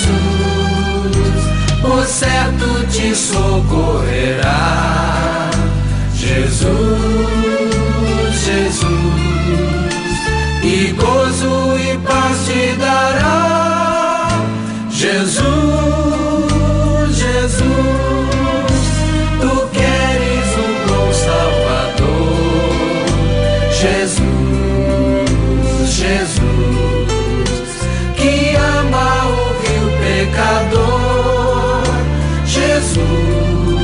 por certo te socorrerá. Jesus, Jesus, e gozo e paz te dará. Jesus, Jesus, tu queres um bom Salvador. Jesus, Jesus, que ama ouvir o pecador. Jesus,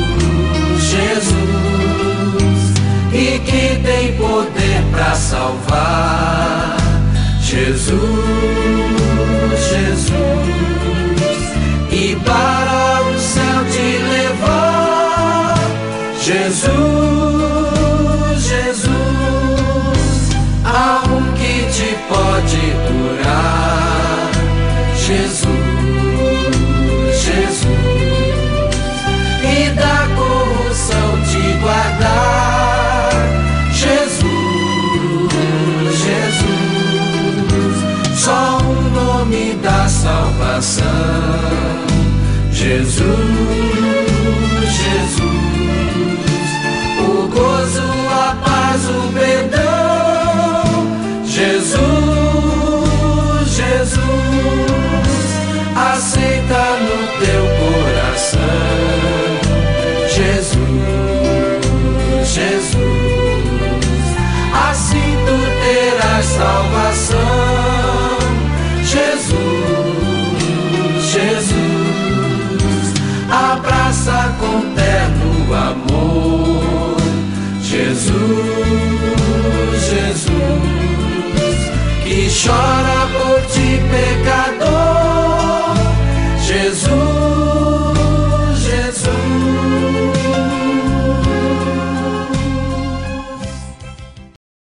Jesus, e que tem poder para salvar. Jesus, Jesus, e para o céu te levar. Jesus, Jesus, há um que te pode curar. Jesus, Jesus, e da corrupção te guardar. Jesus, Jesus, só um nome da salvação. Jesus, Jesus, o gozo, a paz, o perdão. Jesus, Jesus, aceita no teu coração. Jesus, Jesus, assim tu terás salvação. Jesus, Jesus, abraça com terno amor. Jesus, Jesus, que chora por ti pecador.